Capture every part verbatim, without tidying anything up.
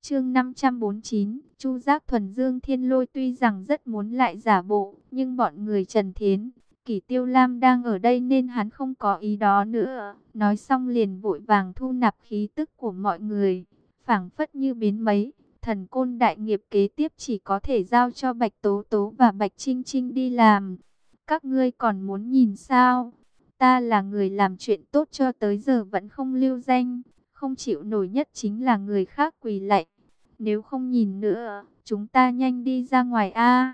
Chương năm trăm bốn mươi chín, Chu Giác Thuần. Dương Thiên Lôi tuy rằng rất muốn lại giả bộ, nhưng bọn người Trần Thiến, Kỷ Tiêu Lam đang ở đây nên hắn không có ý đó nữa. Nói xong liền vội vàng thu nạp khí tức của mọi người, phảng phất như biến mấy. Thần côn đại nghiệp kế tiếp chỉ có thể giao cho Bạch Tố Tố và Bạch Trinh Trinh đi làm. Các ngươi còn muốn nhìn sao? Ta là người làm chuyện tốt cho tới giờ vẫn không lưu danh, không chịu nổi nhất chính là người khác quỳ lạy. Nếu không nhìn nữa, chúng ta nhanh đi ra ngoài a.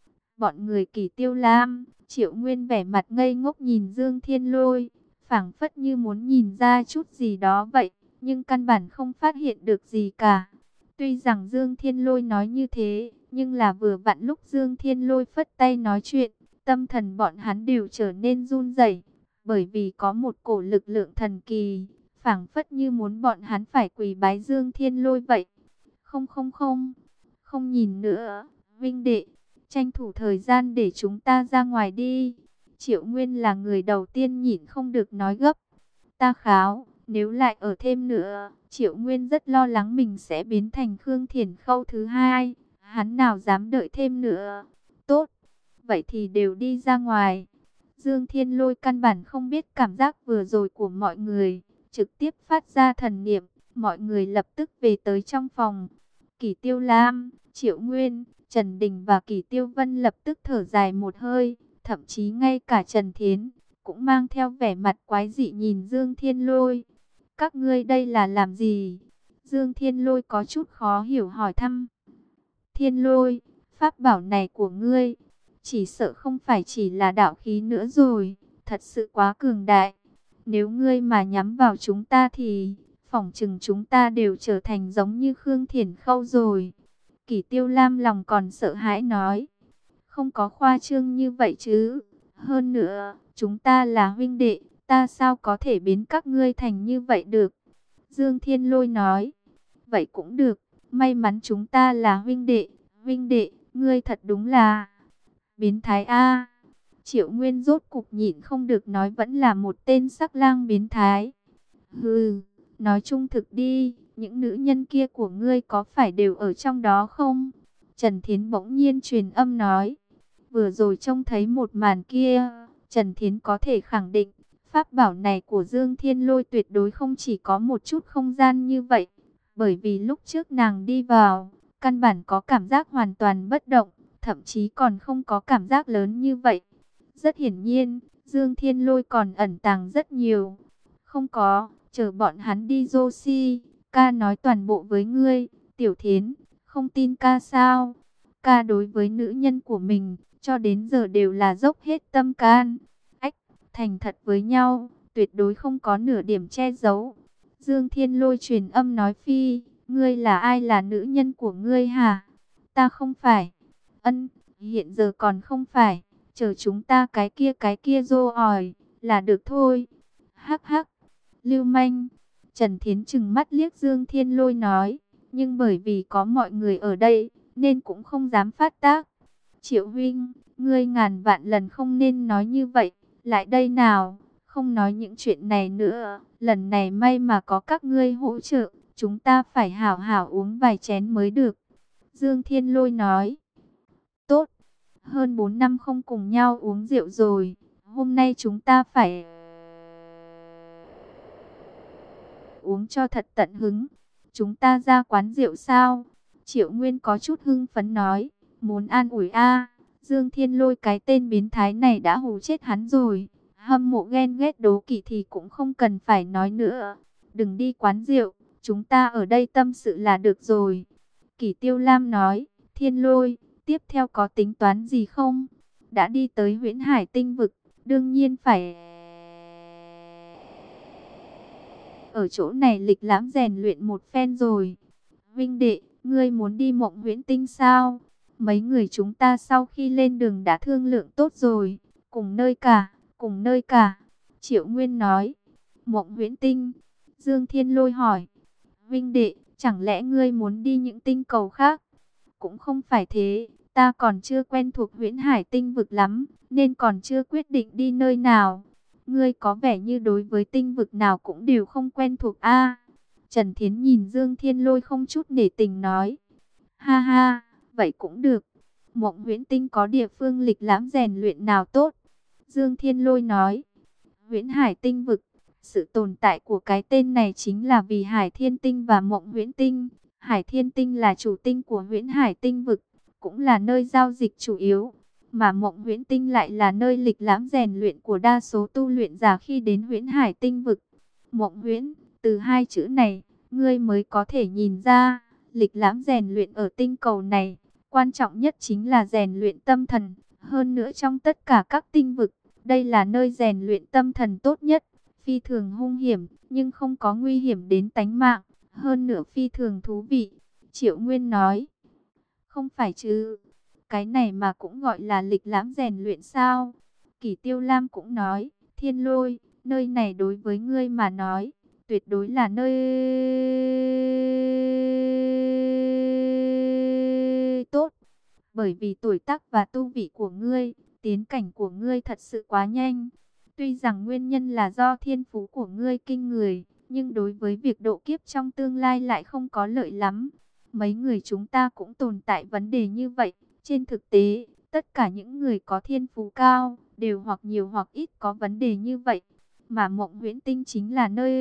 Bọn người Kỷ Tiêu Lam, Triệu Nguyên vẻ mặt ngây ngốc nhìn Dương Thiên Lôi, phảng phất như muốn nhìn ra chút gì đó vậy, nhưng căn bản không phát hiện được gì cả. Tuy rằng Dương Thiên Lôi nói như thế, nhưng là vừa vặn lúc Dương Thiên Lôi phất tay nói chuyện, tâm thần bọn hắn đều trở nên run rẩy, bởi vì có một cổ lực lượng thần kỳ, phảng phất như muốn bọn hắn phải quỳ bái Dương Thiên Lôi vậy. Không không không, không nhìn nữa, Vinh đệ, tranh thủ thời gian để chúng ta ra ngoài đi. Triệu Nguyên là người đầu tiên nhịn không được nói gấp. Ta kháo, nếu lại ở thêm nữa, Triệu Nguyên rất lo lắng mình sẽ biến thành Khương Thiển Khâu thứ hai. Hắn nào dám đợi thêm nữa. Tốt, vậy thì đều đi ra ngoài. Dương Thiên Lôi căn bản không biết cảm giác vừa rồi của mọi người, trực tiếp phát ra thần niệm, mọi người lập tức về tới trong phòng. Kỷ Tiêu Lam, Triệu Nguyên, Trần Đình và Kỷ Tiêu Vân lập tức thở dài một hơi, thậm chí ngay cả Trần Thiến cũng mang theo vẻ mặt quái dị nhìn Dương Thiên Lôi. Các ngươi đây là làm gì? Dương Thiên Lôi có chút khó hiểu hỏi thăm. Thiên Lôi, pháp bảo này của ngươi, chỉ sợ không phải chỉ là đạo khí nữa rồi, thật sự quá cường đại. Nếu ngươi mà nhắm vào chúng ta thì phỏng chừng chúng ta đều trở thành giống như Khương Thiển Khâu rồi. Kỷ Tiêu Lam lòng còn sợ hãi nói. Không có khoa trương như vậy chứ. Hơn nữa, chúng ta là huynh đệ, ta sao có thể biến các ngươi thành như vậy được? Dương Thiên Lôi nói. Vậy cũng được, may mắn chúng ta là huynh đệ. Huynh đệ, ngươi thật đúng là biến thái a. Triệu Nguyên rốt cục nhịn không được nói vẫn là một tên sắc lang biến thái. Hừ, nói trung thực đi, những nữ nhân kia của ngươi có phải đều ở trong đó không? Trần Thiến bỗng nhiên truyền âm nói. Vừa rồi trông thấy một màn kia, Trần Thiến có thể khẳng định, pháp bảo này của Dương Thiên Lôi tuyệt đối không chỉ có một chút không gian như vậy. Bởi vì lúc trước nàng đi vào, căn bản có cảm giác hoàn toàn bất động, thậm chí còn không có cảm giác lớn như vậy. Rất hiển nhiên, Dương Thiên Lôi còn ẩn tàng rất nhiều. Không có, chờ bọn hắn đi Joshi, ca nói toàn bộ với ngươi. Tiểu Thiến, không tin ca sao? Ca đối với nữ nhân của mình, cho đến giờ đều là dốc hết tâm can. Ách, thành thật với nhau, tuyệt đối không có nửa điểm che giấu. Dương Thiên Lôi truyền âm nói phi, ngươi là ai, là nữ nhân của ngươi hả? Ta không phải. Ân, hiện giờ còn không phải. Chờ chúng ta cái kia cái kia rô ỏi, là được thôi. Hắc hắc, lưu manh. Trần Thiến trừng mắt liếc Dương Thiên Lôi nói, nhưng bởi vì có mọi người ở đây, nên cũng không dám phát tác. Triệu huynh, ngươi ngàn vạn lần không nên nói như vậy, lại đây nào, không nói những chuyện này nữa. Lần này may mà có các ngươi hỗ trợ, chúng ta phải hảo hảo uống vài chén mới được. Dương Thiên Lôi nói, tốt, hơn bốn năm không cùng nhau uống rượu rồi, hôm nay chúng ta phải uống cho thật tận hứng. Chúng ta ra quán rượu sao? Triệu Nguyên có chút hưng phấn nói, muốn an ủi a. Dương Thiên Lôi cái tên biến thái này đã hù chết hắn rồi. Hâm mộ ghen ghét đố kỵ thì cũng không cần phải nói nữa. Đừng đi quán rượu, chúng ta ở đây tâm sự là được rồi. Kỷ Tiêu Lam nói, Thiên Lôi, tiếp theo có tính toán gì không? Đã đi tới Huyễn Hải Tinh Vực, đương nhiên phải ở chỗ này lịch lãm rèn luyện một phen rồi. Vinh đệ, ngươi muốn đi Mộng Huyễn Tinh sao? Mấy người chúng ta sau khi lên đường đã thương lượng tốt rồi. Cùng nơi cả, cùng nơi cả. Triệu Nguyên nói. Mộng Huyễn Tinh. Dương Thiên Lôi hỏi. Vinh đệ, chẳng lẽ ngươi muốn đi những tinh cầu khác? Cũng không phải thế, ta còn chưa quen thuộc Huyễn Hải Tinh Vực lắm, nên còn chưa quyết định đi nơi nào. Ngươi có vẻ như đối với tinh vực nào cũng đều không quen thuộc a. Trần Thiến nhìn Dương Thiên Lôi không chút nể tình nói. Ha ha, vậy cũng được. Mộng Huyễn Tinh có địa phương lịch lãm rèn luyện nào tốt? Dương Thiên Lôi nói. Huyễn Hải Tinh vực. Sự tồn tại của cái tên này chính là vì Hải Thiên Tinh và Mộng Huyễn Tinh. Hải Thiên Tinh là chủ tinh của Huyễn Hải Tinh vực, cũng là nơi giao dịch chủ yếu. Mà Mộng Huyễn Tinh lại là nơi lịch lãm rèn luyện của đa số tu luyện giả khi đến Huyễn Hải Tinh vực. Mộng Huyễn, từ hai chữ này, ngươi mới có thể nhìn ra, lịch lãm rèn luyện ở tinh cầu này, quan trọng nhất chính là rèn luyện tâm thần. Hơn nữa trong tất cả các tinh vực, đây là nơi rèn luyện tâm thần tốt nhất. Phi thường hung hiểm, nhưng không có nguy hiểm đến tánh mạng. Hơn nữa phi thường thú vị. Triệu Nguyên nói. Không phải chứ, cái này mà cũng gọi là lịch lãm rèn luyện sao? Kỷ Tiêu Lam cũng nói. Thiên Lôi, nơi này đối với ngươi mà nói, tuyệt đối là nơi tốt. Bởi vì tuổi tác và tu vị của ngươi, tiến cảnh của ngươi thật sự quá nhanh. Tuy rằng nguyên nhân là do thiên phú của ngươi kinh người, nhưng đối với việc độ kiếp trong tương lai lại không có lợi lắm. Mấy người chúng ta cũng tồn tại vấn đề như vậy. Trên thực tế, tất cả những người có thiên phú cao, đều hoặc nhiều hoặc ít có vấn đề như vậy. Mà Mộng Huyễn Tinh chính là nơi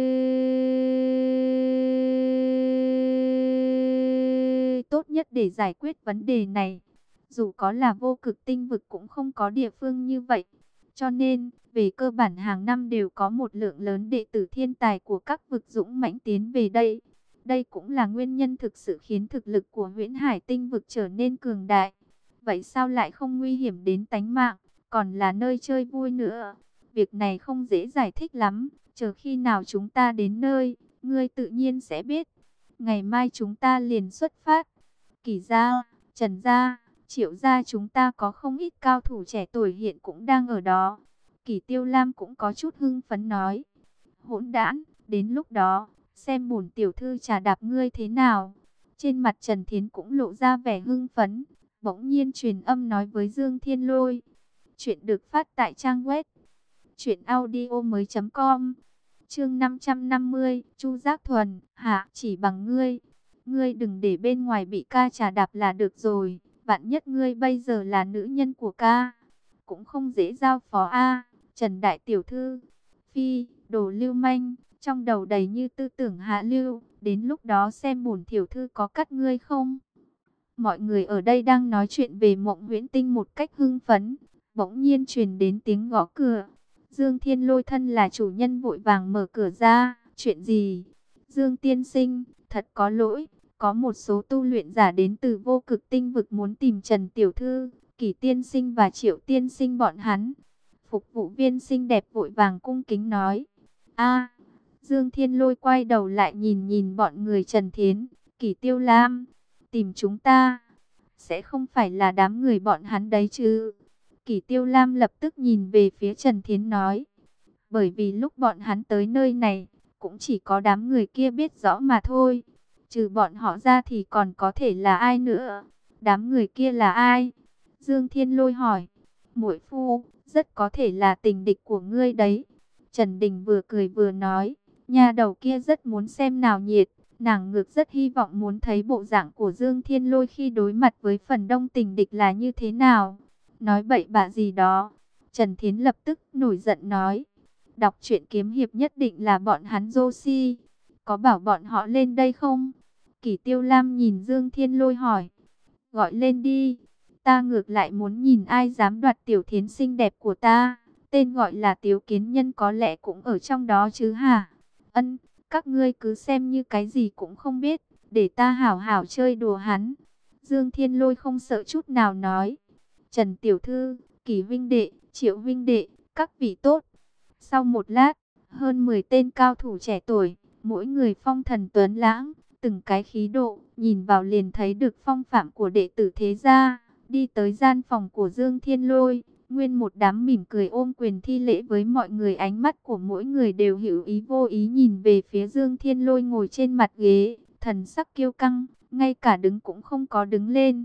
tốt nhất để giải quyết vấn đề này. Dù có là vô cực tinh vực cũng không có địa phương như vậy. Cho nên, về cơ bản hàng năm đều có một lượng lớn đệ tử thiên tài của các vực dũng mãnh tiến về đây. Đây cũng là nguyên nhân thực sự khiến thực lực của Huyễn Hải Tinh vực trở nên cường đại. Vậy sao lại không nguy hiểm đến tánh mạng, còn là nơi chơi vui nữa? Việc này không dễ giải thích lắm, chờ khi nào chúng ta đến nơi, ngươi tự nhiên sẽ biết. Ngày mai chúng ta liền xuất phát. Kỷ gia, Trần gia, Triệu gia chúng ta có không ít cao thủ trẻ tuổi hiện cũng đang ở đó. Kỷ Tiêu Lam cũng có chút hưng phấn nói. Hỗn đản, đến lúc đó, xem bổn tiểu thư trà đạp ngươi thế nào. Trên mặt Trần Thiến cũng lộ ra vẻ hưng phấn. Bỗng nhiên truyền âm nói với Dương Thiên Lôi. Chuyện được phát tại trang web truyện audio mới chấm com. Chương năm trăm năm mươi, Chu Giác Thuần, hạ chỉ bằng ngươi. Ngươi đừng để bên ngoài bị ca trà đạp là được rồi. Vạn nhất ngươi bây giờ là nữ nhân của ca, cũng không dễ giao phó a. Trần đại tiểu thư, phi, đồ lưu manh, trong đầu đầy như tư tưởng hạ lưu, đến lúc đó xem bổn tiểu thư có cắt ngươi không. Mọi người ở đây đang nói chuyện về Mộng Huyễn Tinh một cách hưng phấn, bỗng nhiên truyền đến tiếng gõ cửa. Dương Thiên Lôi thân là chủ nhân vội vàng mở cửa ra. Chuyện gì? Dương tiên sinh, thật có lỗi, có một số tu luyện giả đến từ vô cực tinh vực muốn tìm Trần tiểu thư, Kỷ tiên sinh và Triệu tiên sinh bọn hắn. Phục vụ viên xinh đẹp vội vàng cung kính nói. A. Dương Thiên Lôi quay đầu lại nhìn nhìn bọn người Trần Thiến, Kỷ Tiêu Lam. Tìm chúng ta, sẽ không phải là đám người bọn hắn đấy chứ? Kỷ Tiêu Lam lập tức nhìn về phía Trần Thiến nói. Bởi vì lúc bọn hắn tới nơi này, cũng chỉ có đám người kia biết rõ mà thôi. Trừ bọn họ ra thì còn có thể là ai nữa? Đám người kia là ai? Dương Thiên Lôi hỏi. Muội phu, rất có thể là tình địch của ngươi đấy. Trần Đình vừa cười vừa nói. Nhà đầu kia rất muốn xem nào nhiệt. Nàng ngược rất hy vọng muốn thấy bộ dạng của Dương Thiên Lôi khi đối mặt với phần đông tình địch là như thế nào. Nói bậy bạ gì đó. Trần Thiến lập tức nổi giận nói. Đọc truyện kiếm hiệp nhất định là bọn hắn dô si. Có bảo bọn họ lên đây không? Kỷ Tiêu Lam nhìn Dương Thiên Lôi hỏi. Gọi lên đi. Ta ngược lại muốn nhìn ai dám đoạt tiểu thiến xinh đẹp của ta. Tên gọi là Tiếu Kiến Nhân có lẽ cũng ở trong đó chứ hả? Ân, các ngươi cứ xem như cái gì cũng không biết. Để ta hảo hảo chơi đùa hắn. Dương Thiên Lôi không sợ chút nào nói. Trần tiểu thư, Kỷ vinh đệ, Triệu vinh đệ, các vị tốt. Sau một lát, hơn mười tên cao thủ trẻ tuổi, mỗi người phong thần tuấn lãng, từng cái khí độ, nhìn vào liền thấy được phong phạm của đệ tử thế gia, đi tới gian phòng của Dương Thiên Lôi. Nguyên một đám mỉm cười ôm quyền thi lễ với mọi người, ánh mắt của mỗi người đều hữu ý vô ý nhìn về phía Dương Thiên Lôi ngồi trên mặt ghế, thần sắc kiêu căng, ngay cả đứng cũng không có đứng lên.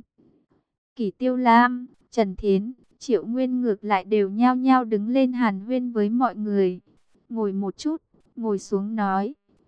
Kỷ Tiêu Lam, Trần Thiến, Triệu Nguyên ngược lại đều nhao nhao đứng lên hàn huyên với mọi người. Ngồi một chút, ngồi xuống nói,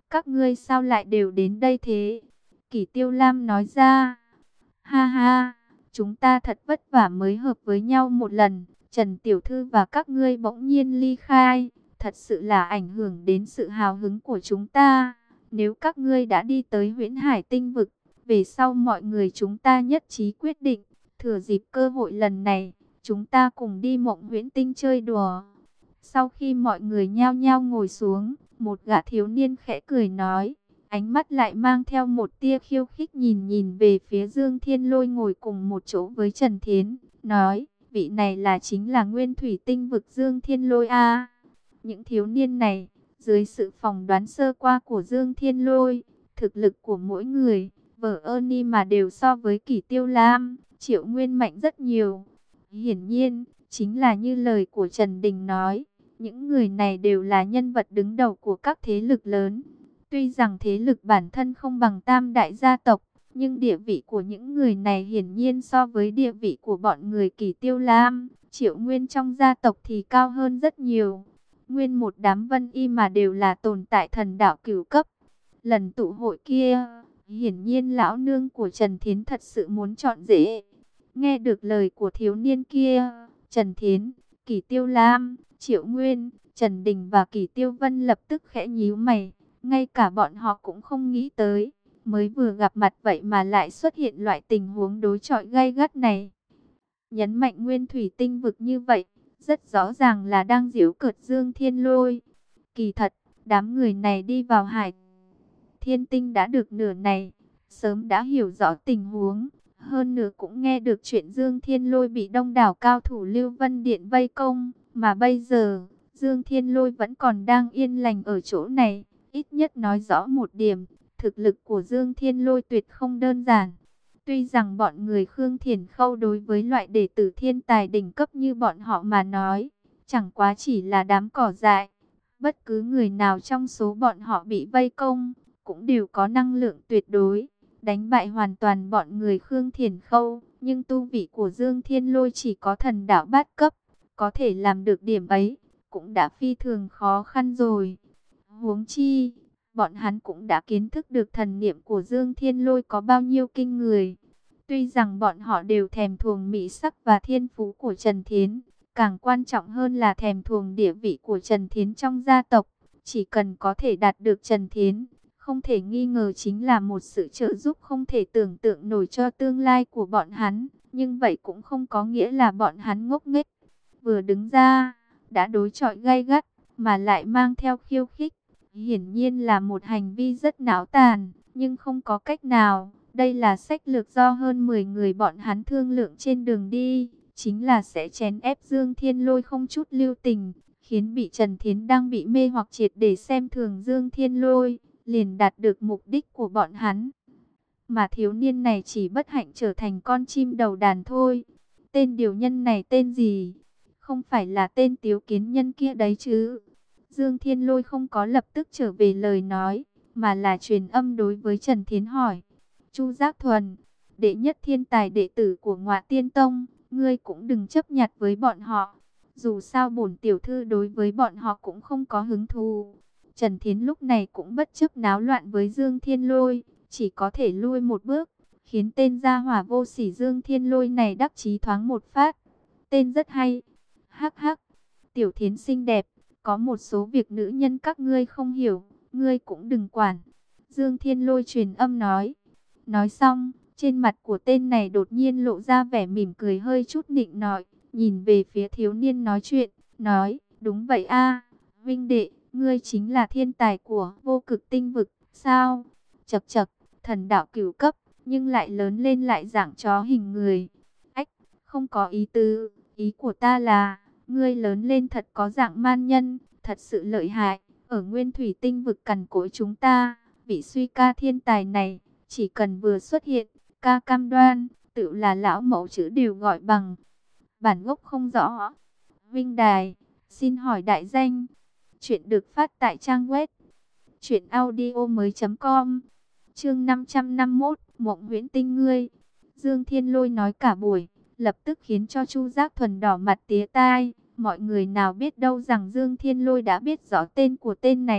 các ngươi sao lại đều đến đây thế? Kỷ Tiêu Lam nói ra. Ha ha, chúng ta thật vất vả mới hợp với nhau một lần. Trần Tiểu Thư và các ngươi bỗng nhiên ly khai, thật sự là ảnh hưởng đến sự hào hứng của chúng ta. Nếu các ngươi đã đi tới Huyễn Hải Tinh Vực, về sau mọi người chúng ta nhất trí quyết định, thừa dịp cơ hội lần này, chúng ta cùng đi Mộng Huyễn Tinh chơi đùa. Sau khi mọi người nhao nhao ngồi xuống, một gã thiếu niên khẽ cười nói, ánh mắt lại mang theo một tia khiêu khích nhìn nhìn về phía Dương Thiên Lôi ngồi cùng một chỗ với Trần Thiến, nói, vị này là chính là Nguyên Thủy Tinh Vực Dương Thiên Lôi a. Những thiếu niên này, dưới sự phỏng đoán sơ qua của Dương Thiên Lôi, thực lực của mỗi người, vợ Ernie mà đều so với Kỷ Tiêu Lam, Triệu Nguyên mạnh rất nhiều. Hiển nhiên, chính là như lời của Trần Đình nói, những người này đều là nhân vật đứng đầu của các thế lực lớn. Tuy rằng thế lực bản thân không bằng tam đại gia tộc, nhưng địa vị của những người này hiển nhiên so với địa vị của bọn người Kỷ Tiêu Lam, Triệu Nguyên trong gia tộc thì cao hơn rất nhiều. Nguyên một đám Vân Y mà đều là tồn tại thần đạo cửu cấp. Lần tụ hội kia, hiển nhiên lão nương của Trần Thiến thật sự muốn chọn rể. Nghe được lời của thiếu niên kia, Trần Thiến, Kỷ Tiêu Lam, Triệu Nguyên, Trần Đình và Kỷ Tiêu Vân lập tức khẽ nhíu mày. Ngay cả bọn họ cũng không nghĩ tới, mới vừa gặp mặt vậy mà lại xuất hiện loại tình huống đối chọi gay gắt này. Nhấn mạnh Nguyên Thủy Tinh Vực như vậy, rất rõ ràng là đang giễu cợt Dương Thiên Lôi. Kỳ thật, đám người này đi vào Hải Thiên Tinh đã được nửa này, sớm đã hiểu rõ tình huống. Hơn nữa cũng nghe được chuyện Dương Thiên Lôi bị đông đảo cao thủ Lưu Vân Điện vây công. Mà bây giờ, Dương Thiên Lôi vẫn còn đang yên lành ở chỗ này. Ít nhất nói rõ một điểm, thực lực của Dương Thiên Lôi tuyệt không đơn giản. Tuy rằng bọn người Khương Thiền Khâu đối với loại đệ tử thiên tài đỉnh cấp như bọn họ mà nói, chẳng quá chỉ là đám cỏ dại. Bất cứ người nào trong số bọn họ bị vây công, cũng đều có năng lượng tuyệt đối, đánh bại hoàn toàn bọn người Khương Thiền Khâu. Nhưng tu vị của Dương Thiên Lôi chỉ có thần đạo bát cấp, có thể làm được điểm ấy, cũng đã phi thường khó khăn rồi. Huống chi, bọn hắn cũng đã kiến thức được thần niệm của Dương Thiên Lôi có bao nhiêu kinh người. Tuy rằng bọn họ đều thèm thuồng mỹ sắc và thiên phú của Trần Thiến, càng quan trọng hơn là thèm thuồng địa vị của Trần Thiến trong gia tộc. Chỉ cần có thể đạt được Trần Thiến, không thể nghi ngờ chính là một sự trợ giúp không thể tưởng tượng nổi cho tương lai của bọn hắn. Nhưng vậy cũng không có nghĩa là bọn hắn ngốc nghếch. Vừa đứng ra, đã đối chọi gay gắt, mà lại mang theo khiêu khích. Hiển nhiên là một hành vi rất náo tàn, nhưng không có cách nào. Đây là sách lược do hơn mười người bọn hắn thương lượng trên đường đi, chính là sẽ chèn ép Dương Thiên Lôi không chút lưu tình, khiến bị Trần Thiến đang bị mê hoặc triệt để xem thường Dương Thiên Lôi, liền đạt được mục đích của bọn hắn. Mà thiếu niên này chỉ bất hạnh trở thành con chim đầu đàn thôi. Tên điều nhân này tên gì? Không phải là tên Tiếu Kiến Nhân kia đấy chứ? Dương Thiên Lôi không có lập tức trở về lời nói, mà là truyền âm đối với Trần Thiến hỏi. Chu Giác Thuần, đệ nhất thiên tài đệ tử của Ngọa Tiên Tông, ngươi cũng đừng chấp nhặt với bọn họ. Dù sao bổn tiểu thư đối với bọn họ cũng không có hứng thú. Trần Thiến lúc này cũng bất chấp náo loạn với Dương Thiên Lôi, chỉ có thể lui một bước, khiến tên gia hỏa vô sỉ Dương Thiên Lôi này đắc chí thoáng một phát. Tên rất hay. Hắc hắc, Tiểu Thiến xinh đẹp, có một số việc nữ nhân các ngươi không hiểu, ngươi cũng đừng quản. Dương Thiên Lôi truyền âm nói. Nói xong, trên mặt của tên này đột nhiên lộ ra vẻ mỉm cười hơi chút nịnh nọt, nhìn về phía thiếu niên nói chuyện, nói, đúng vậy a, Vinh đệ, ngươi chính là thiên tài của Vô Cực Tinh Vực, sao? Chậc chậc, thần đạo cửu cấp, nhưng lại lớn lên lại dạng chó hình người. Ách, không có ý tứ, ý của ta là, ngươi lớn lên thật có dạng man nhân, thật sự lợi hại, ở Nguyên Thủy Tinh Vực cằn cỗi chúng ta, vị suy ca thiên tài này, chỉ cần vừa xuất hiện, ca cam đoan, tự là lão mẫu chữ đều gọi bằng. Bản gốc không rõ. Vinh Đài, xin hỏi đại danh. Chuyện được phát tại trang web truyện audio mới chấm com. Chương năm trăm năm mươi mốt, Mộng Huyễn Tinh ngươi. Dương Thiên Lôi nói cả buổi, lập tức khiến cho Chu Giác Thuần đỏ mặt tía tai. Mọi người nào biết đâu rằng Dương Thiên Lôi đã biết rõ tên của tên này,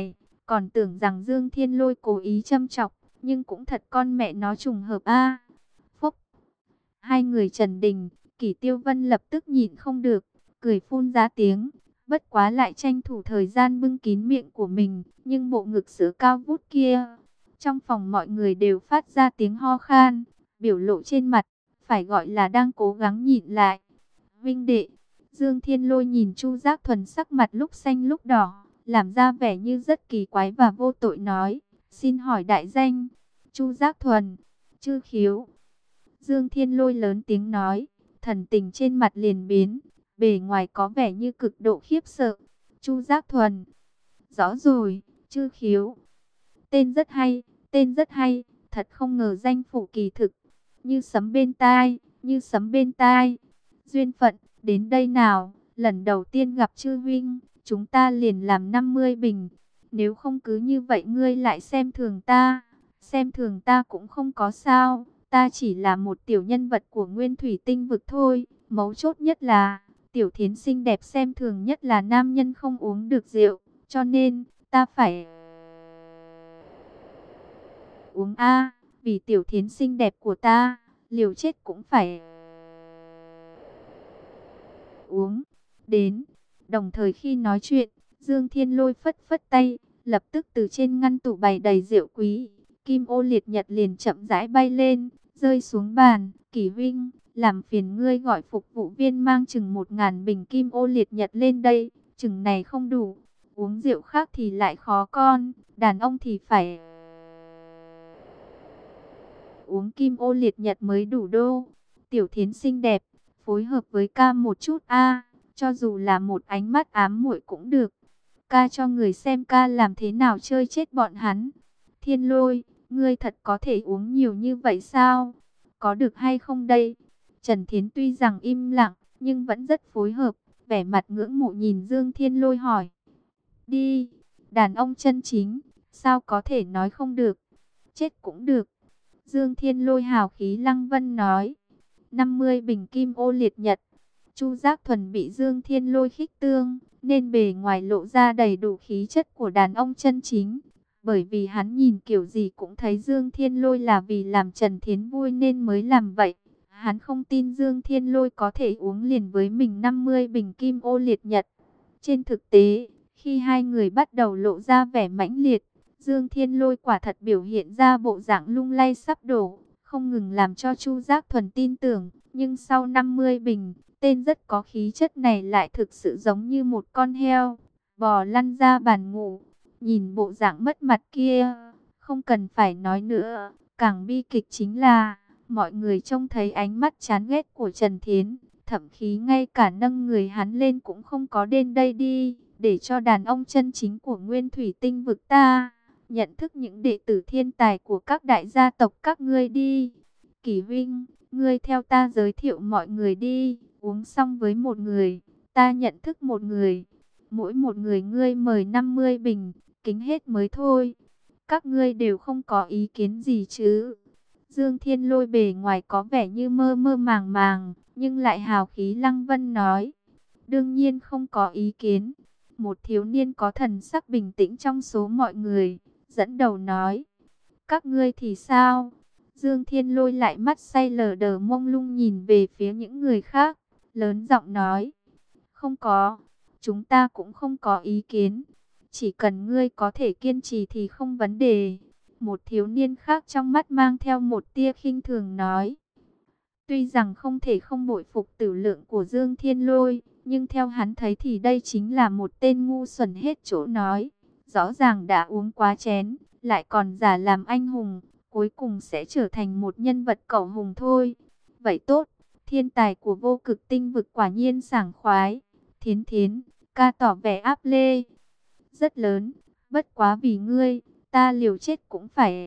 còn tưởng rằng Dương Thiên Lôi cố ý châm chọc, nhưng cũng thật con mẹ nó trùng hợp a. Phúc, hai người Trần Đình, Kỷ Tiêu Vân lập tức nhịn không được, cười phun ra tiếng, bất quá lại tranh thủ thời gian bưng kín miệng của mình, nhưng bộ ngực sữa cao vút kia, trong phòng mọi người đều phát ra tiếng ho khan, biểu lộ trên mặt, phải gọi là đang cố gắng nhịn lại. Vinh đệ, Dương Thiên Lôi nhìn Chu Giác Thuần sắc mặt lúc xanh lúc đỏ, làm ra vẻ như rất kỳ quái và vô tội nói, xin hỏi đại danh. Chu Giác Thuần, Chư Khiếu. Dương Thiên Lôi lớn tiếng nói, thần tình trên mặt liền biến, bề ngoài có vẻ như cực độ khiếp sợ. Chu Giác Thuần, rõ rồi, Chư Khiếu. Tên rất hay, tên rất hay, thật không ngờ danh phủ kỳ thực. Như sấm bên tai, như sấm bên tai. Duyên phận, đến đây nào, lần đầu tiên gặp Chư Vinh, chúng ta liền làm năm mươi bình. Nếu không cứ như vậy ngươi lại xem thường ta, xem thường ta cũng không có sao. Ta chỉ là một tiểu nhân vật của Nguyên Thủy Tinh Vực thôi. Mấu chốt nhất là, tiểu thiến xinh đẹp xem thường nhất là nam nhân không uống được rượu. Cho nên, ta phải uống a, vì tiểu thiến xinh đẹp của ta, liều chết cũng phải uống. Đến, đồng thời khi nói chuyện, Dương Thiên Lôi phất phất tay, lập tức từ trên ngăn tủ bày đầy rượu quý, kim ô liệt nhật liền chậm rãi bay lên, rơi xuống bàn. Kỷ Vinh, làm phiền ngươi gọi phục vụ viên mang chừng một ngàn bình kim ô liệt nhật lên đây, chừng này không đủ, uống rượu khác thì lại khó con, đàn ông thì phải uống kim ô liệt nhật mới đủ đô. Tiểu thiến xinh đẹp, phối hợp với ca một chút a, cho dù là một ánh mắt ám muội cũng được. Ca cho người xem ca làm thế nào chơi chết bọn hắn. Thiên Lôi, ngươi thật có thể uống nhiều như vậy sao? Có được hay không đây? Trần Thiến tuy rằng im lặng, nhưng vẫn rất phối hợp, vẻ mặt ngưỡng mộ nhìn Dương Thiên Lôi hỏi. Đi, đàn ông chân chính, sao có thể nói không được? Chết cũng được. Dương Thiên Lôi hào khí lăng vân nói. năm mươi bình kim ô liệt nhật. Chu Giác Thuần bị Dương Thiên Lôi khích tương, nên bề ngoài lộ ra đầy đủ khí chất của đàn ông chân chính. Bởi vì hắn nhìn kiểu gì cũng thấy Dương Thiên Lôi là vì làm Trần Thiến vui nên mới làm vậy. Hắn không tin Dương Thiên Lôi có thể uống liền với mình năm mươi bình kim ô liệt nhật. Trên thực tế, khi hai người bắt đầu lộ ra vẻ mãnh liệt, Dương Thiên Lôi quả thật biểu hiện ra bộ dạng lung lay sắp đổ, không ngừng làm cho Chu Giác Thuần tin tưởng. Nhưng sau năm mươi bình, tên rất có khí chất này lại thực sự giống như một con heo, bò lăn ra bàn ngủ. Nhìn bộ dạng mất mặt kia, không cần phải nói nữa, càng bi kịch chính là, mọi người trông thấy ánh mắt chán ghét của Trần Thiến, thậm chí ngay cả nâng người hắn lên cũng không có đến đây đi, để cho đàn ông chân chính của Nguyên Thủy Tinh Vực ta nhận thức những đệ tử thiên tài của các đại gia tộc các ngươi đi. Kỷ Vinh, ngươi theo ta giới thiệu mọi người đi, uống xong với một người, ta nhận thức một người, mỗi một người ngươi mời năm mươi bình, kính hết mới thôi. Các ngươi đều không có ý kiến gì chứ? Dương Thiên Lôi bề ngoài có vẻ như mơ mơ màng màng, nhưng lại hào khí lăng vân nói. Đương nhiên không có ý kiến. Một thiếu niên có thần sắc bình tĩnh trong số mọi người, dẫn đầu nói. Các ngươi thì sao? Dương Thiên Lôi lại mắt say lờ đờ mông lung nhìn về phía những người khác, lớn giọng nói. Không có, chúng ta cũng không có ý kiến. Chỉ cần ngươi có thể kiên trì thì không vấn đề. Một thiếu niên khác trong mắt mang theo một tia khinh thường nói. Tuy rằng không thể không bội phục tử lượng của Dương Thiên Lôi, nhưng theo hắn thấy thì đây chính là một tên ngu xuẩn hết chỗ nói. Rõ ràng đã uống quá chén, lại còn giả làm anh hùng, cuối cùng sẽ trở thành một nhân vật cẩu hùng thôi. Vậy tốt, thiên tài của vô cực tinh vực quả nhiên sảng khoái. Thiến Thiến, ca tỏ vẻ áp lê rất lớn, bất quá vì ngươi, ta liều chết cũng phải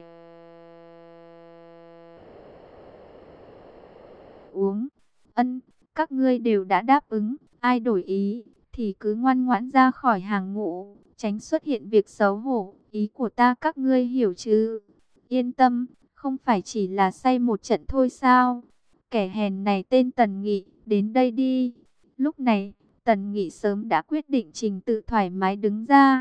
uống. Ân, các ngươi đều đã đáp ứng, ai đổi ý thì cứ ngoan ngoãn ra khỏi hàng ngũ, tránh xuất hiện việc xấu hổ. Ý của ta các ngươi hiểu chứ? Yên tâm, không phải chỉ là say một trận thôi sao? Kẻ hèn này tên Tần Nghị, đến đây đi. Lúc này, Tần Nghị sớm đã quyết định trình tự thoải mái đứng ra,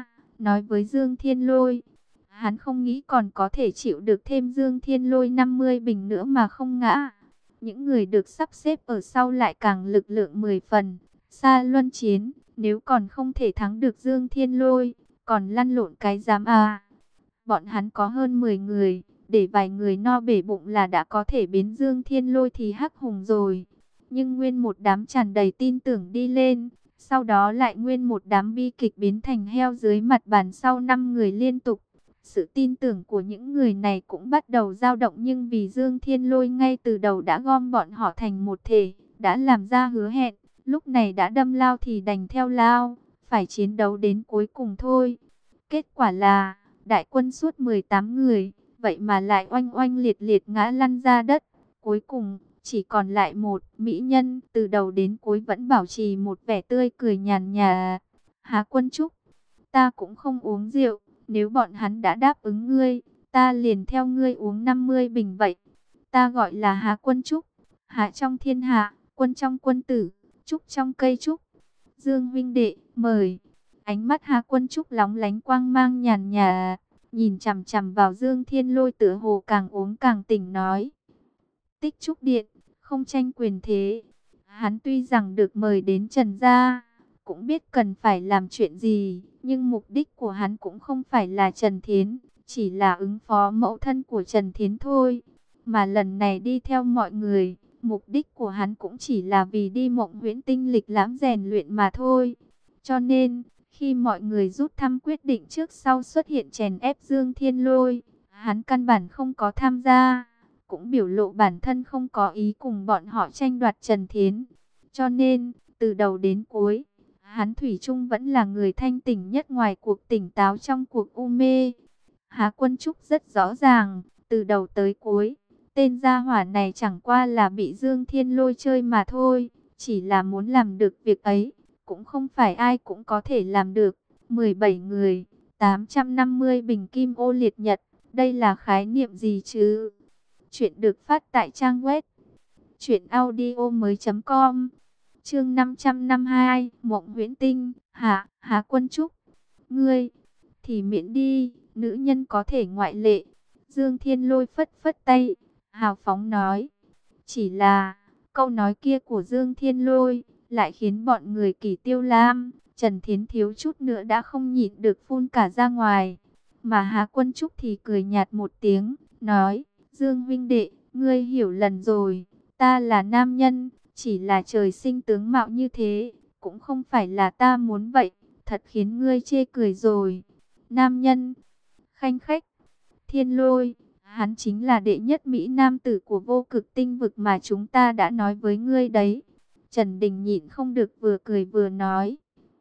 nói với Dương Thiên Lôi. Hắn không nghĩ còn có thể chịu được thêm Dương Thiên Lôi năm mươi bình nữa mà không ngã. Những người được sắp xếp ở sau lại càng lực lượng mười phần. Xa luân chiến, nếu còn không thể thắng được Dương Thiên Lôi, còn lăn lộn cái dám à. Bọn hắn có hơn mười người, để vài người no bể bụng là đã có thể biến Dương Thiên Lôi thì hắc hùng rồi. Nhưng nguyên một đám tràn đầy tin tưởng đi lên, sau đó lại nguyên một đám bi kịch biến thành heo dưới mặt bàn sau năm người liên tục. Sự tin tưởng của những người này cũng bắt đầu dao động, nhưng vì Dương Thiên Lôi ngay từ đầu đã gom bọn họ thành một thể, đã làm ra hứa hẹn, lúc này đã đâm lao thì đành theo lao, phải chiến đấu đến cuối cùng thôi. Kết quả là, đại quân suốt mười tám người, vậy mà lại oanh oanh liệt liệt ngã lăn ra đất. Cuối cùng, chỉ còn lại một mỹ nhân, từ đầu đến cuối vẫn bảo trì một vẻ tươi cười nhàn nhạt. Há Quân Trúc, ta cũng không uống rượu, nếu bọn hắn đã đáp ứng ngươi, ta liền theo ngươi uống năm mươi bình vậy. Ta gọi là Há Quân Trúc, Hạ trong thiên hạ, quân trong quân tử, trúc trong cây trúc. Dương huynh đệ, mời. Ánh mắt Há Quân Trúc lóng lánh quang mang nhàn nhạt, nhìn chằm chằm vào Dương Thiên Lôi, tựa hồ càng uống càng tỉnh, nói: Tích Trúc Điện, không tranh quyền thế. Hắn tuy rằng được mời đến Trần gia, cũng biết cần phải làm chuyện gì, nhưng mục đích của hắn cũng không phải là Trần Thiến, chỉ là ứng phó mẫu thân của Trần Thiến thôi. Mà lần này đi theo mọi người, mục đích của hắn cũng chỉ là vì đi Mộng Huyễn Tinh lịch lãm rèn luyện mà thôi. Cho nên, khi mọi người rút thăm quyết định trước sau xuất hiện chèn ép Dương Thiên Lôi, hắn căn bản không có tham gia, cũng biểu lộ bản thân không có ý cùng bọn họ tranh đoạt Trần Thiến. Cho nên, từ đầu đến cuối, hắn thủy chung vẫn là người thanh tỉnh nhất ngoài cuộc tỉnh táo trong cuộc u mê. Há Quân Trúc rất rõ ràng, từ đầu tới cuối, tên gia hỏa này chẳng qua là bị Dương Thiên Lôi chơi mà thôi, chỉ là muốn làm được việc ấy, cũng không phải ai cũng có thể làm được. mười bảy người, tám trăm năm mươi bình kim ô liệt nhật, đây là khái niệm gì chứ? Chuyện được phát tại trang web truyện audio mới chấm com. Chương năm trăm năm mươi hai, Mộng Huyễn Tinh. Hả, Há Quân Trúc, ngươi thì miễn đi, nữ nhân có thể ngoại lệ. Dương Thiên Lôi phất phất tay, hào phóng nói. Chỉ là, câu nói kia của Dương Thiên Lôi lại khiến bọn người Kỷ Tiêu Lam, Trần Thiến thiếu chút nữa đã không nhịn được phun cả ra ngoài. Mà Há Quân Trúc thì cười nhạt một tiếng, nói: Dương huynh đệ, ngươi hiểu lầm rồi, ta là nam nhân, chỉ là trời sinh tướng mạo như thế, cũng không phải là ta muốn vậy, thật khiến ngươi chê cười rồi. Nam nhân, khanh khách, Thiên Lôi, hắn chính là đệ nhất mỹ nam tử của Vô Cực Tinh vực mà chúng ta đã nói với ngươi đấy. Trần Đình nhịn không được vừa cười vừa nói.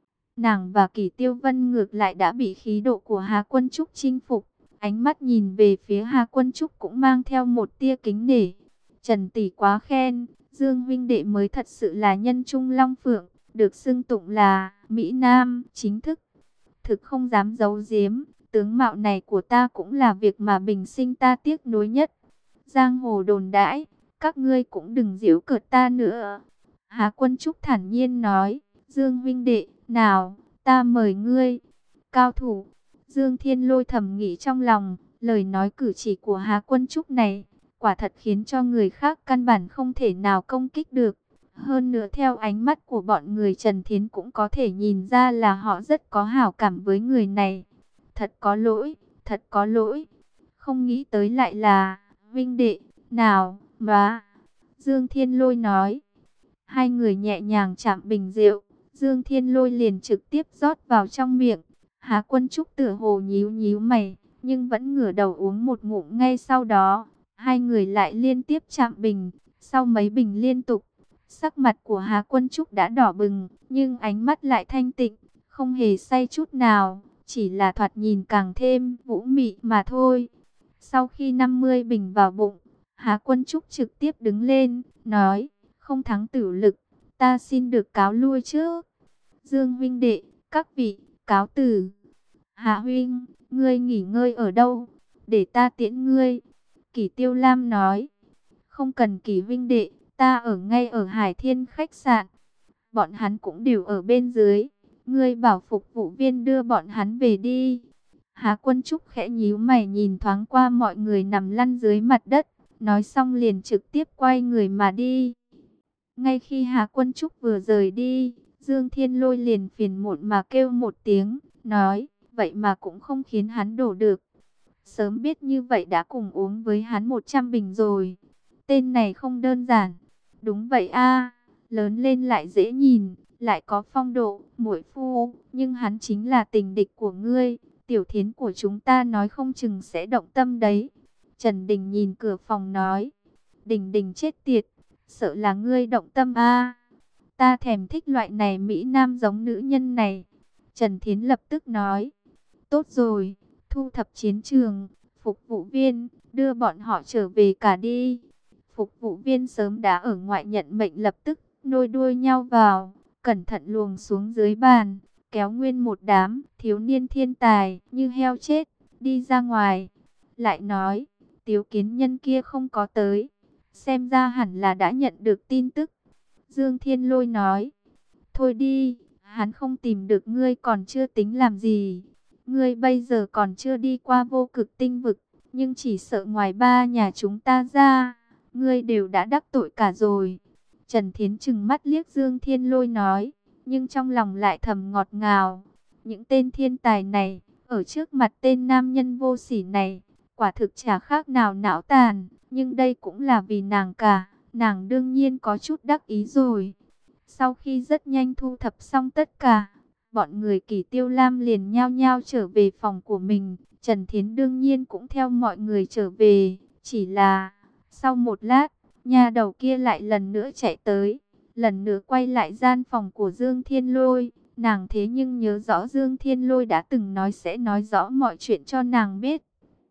Nàng và Kỷ Tiêu Vân ngược lại đã bị khí độ của Há Quân Trúc chinh phục, ánh mắt nhìn về phía Há Quân Trúc cũng mang theo một tia kính nể. Trần tỷ quá khen, Dương huynh đệ mới thật sự là nhân trung long phượng, được xưng tụng là Mỹ Nam chính thức. Thực không dám giấu giếm, tướng mạo này của ta cũng là việc mà bình sinh ta tiếc nuối nhất. Giang hồ đồn đãi, các ngươi cũng đừng giễu cợt ta nữa. Há Quân Trúc thản nhiên nói, Dương huynh đệ, nào, ta mời ngươi. Cao thủ, Dương Thiên Lôi thầm nghĩ trong lòng, lời nói cử chỉ của Há Quân Trúc này, quả thật khiến cho người khác căn bản không thể nào công kích được. Hơn nữa theo ánh mắt của bọn người Trần Thiến cũng có thể nhìn ra là họ rất có hảo cảm với người này. Thật có lỗi, thật có lỗi. Không nghĩ tới lại là, huynh đệ, nào, mà. Dương Thiên Lôi nói. Hai người nhẹ nhàng chạm bình rượu, Dương Thiên Lôi liền trực tiếp rót vào trong miệng. Há Quân Trúc tựa hồ nhíu nhíu mày, nhưng vẫn ngửa đầu uống một ngụm ngay sau đó. Hai người lại liên tiếp chạm bình, sau mấy bình liên tục. Sắc mặt của Há Quân Trúc đã đỏ bừng, nhưng ánh mắt lại thanh tịnh, không hề say chút nào, chỉ là thoạt nhìn càng thêm vũ mị mà thôi. Sau khi năm mươi bình vào bụng, Há Quân Trúc trực tiếp đứng lên, nói, không thắng tử lực, ta xin được cáo lui trước. Dương huynh đệ, các vị, cáo từ. Hạ huynh, ngươi nghỉ ngơi ở đâu, để ta tiễn ngươi. Kỷ Tiêu Lam nói, không cần Kỷ huynh đệ, ta ở ngay ở Hải Thiên khách sạn. Bọn hắn cũng đều ở bên dưới, Ngươi bảo phục vụ viên đưa bọn hắn về đi. Hà Quân Trúc khẽ nhíu mày nhìn thoáng qua mọi người nằm lăn dưới mặt đất, nói xong liền trực tiếp quay người mà đi. Ngay khi Hà Quân Trúc vừa rời đi, Dương Thiên Lôi liền phiền muộn mà kêu một tiếng, nói, vậy mà cũng không khiến hắn đổ được. Sớm biết như vậy đã cùng uống với hắn một trăm bình rồi. Tên này không đơn giản. Đúng vậy a, lớn lên lại dễ nhìn, lại có phong độ, muội phu, nhưng hắn chính là tình địch của ngươi. Tiểu Thiến của chúng ta nói không chừng sẽ động tâm đấy. Trần Đình nhìn cửa phòng nói, Đình Đình chết tiệt, sợ là ngươi động tâm a. Ta thèm thích loại này mỹ nam giống nữ nhân này. Trần Thiến lập tức nói, tốt rồi, thu thập chiến trường, phục vụ viên, đưa bọn họ trở về cả đi. Phục vụ viên sớm đã ở ngoại nhận mệnh lập tức nối đuôi nhau vào, cẩn thận luồng xuống dưới bàn, kéo nguyên một đám thiếu niên thiên tài như heo chết đi ra ngoài. Lại nói, Tiếu Kiến Nhân kia không có tới, xem ra hẳn là đã nhận được tin tức. Dương Thiên Lôi nói, thôi đi, hắn không tìm được ngươi còn chưa tính làm gì. Ngươi bây giờ còn chưa đi qua vô cực tinh vực, nhưng chỉ sợ ngoài ba nhà chúng ta ra, ngươi đều đã đắc tội cả rồi. Trần Thiến trừng mắt liếc Dương Thiên Lôi nói, nhưng trong lòng lại thầm ngọt ngào. Những tên thiên tài này, ở trước mặt tên nam nhân vô sỉ này, quả thực chả khác nào não tàn, nhưng đây cũng là vì nàng cả, nàng đương nhiên có chút đắc ý rồi. Sau khi rất nhanh thu thập xong tất cả, bọn người Kỳ Tiêu Lam liền nhao nhao trở về phòng của mình. Trần Thiến đương nhiên cũng theo mọi người trở về, chỉ là sau một lát, nhà đầu kia lại lần nữa chạy tới, lần nữa quay lại gian phòng của Dương Thiên Lôi. Nàng thế nhưng nhớ rõ Dương Thiên Lôi đã từng nói sẽ nói rõ mọi chuyện cho nàng biết.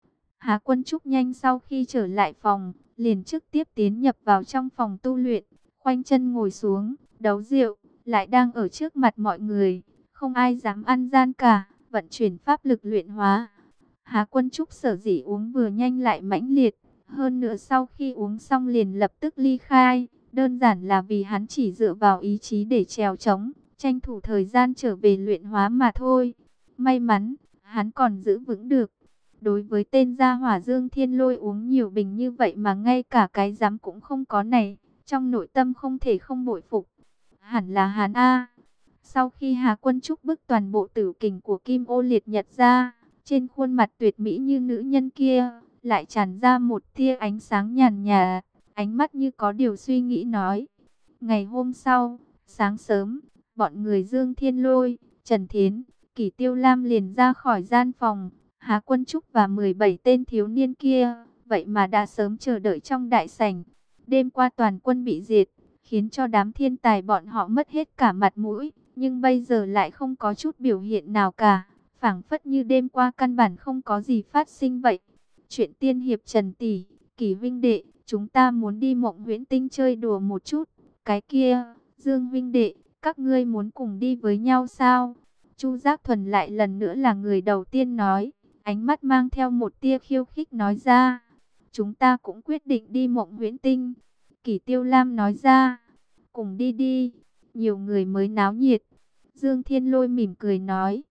Hà Quân Trúc nhanh sau khi trở lại phòng, liền trực tiếp tiến nhập vào trong phòng tu luyện, khoanh chân ngồi xuống, đấu rượu, lại đang ở trước mặt mọi người, không ai dám ăn gian cả, vận chuyển pháp lực luyện hóa. Hà Quân Trúc sở dĩ uống vừa nhanh lại mãnh liệt, hơn nữa sau khi uống xong liền lập tức ly khai, đơn giản là vì hắn chỉ dựa vào ý chí để trèo trống, tranh thủ thời gian trở về luyện hóa mà thôi. May mắn, hắn còn giữ vững được. Đối với tên gia hỏa Dương Thiên Lôi uống nhiều bình như vậy mà ngay cả cái dám cũng không có này, trong nội tâm không thể không bội phục. Hẳn là hắn A. Sau khi Hà Quân Trúc bức toàn bộ tử kình của Kim Ô Liệt Nhật ra, trên khuôn mặt tuyệt mỹ như nữ nhân kia, lại tràn ra một tia ánh sáng nhàn nhạt, ánh mắt như có điều suy nghĩ nói. Ngày hôm sau, sáng sớm, bọn người Dương Thiên Lôi, Trần Thiến, Kỳ Tiêu Lam liền ra khỏi gian phòng. Hà Quân Trúc và mười bảy tên thiếu niên kia, vậy mà đã sớm chờ đợi trong đại sảnh. Đêm qua toàn quân bị diệt, khiến cho đám thiên tài bọn họ mất hết cả mặt mũi, nhưng bây giờ lại không có chút biểu hiện nào cả, phảng phất như đêm qua căn bản không có gì phát sinh vậy. Chuyện tiên hiệp Trần tỷ, Kỳ huynh đệ, chúng ta muốn đi Mộng Huyễn Tinh chơi đùa một chút. Cái kia, Dương huynh đệ, các ngươi muốn cùng đi với nhau sao? Chu Giác Thuần lại lần nữa là người đầu tiên nói, ánh mắt mang theo một tia khiêu khích nói ra. Chúng ta cũng quyết định đi Mộng Huyễn Tinh. Kỳ Tiêu Lam nói ra, cùng đi đi, nhiều người mới náo nhiệt. Dương Thiên Lôi mỉm cười nói,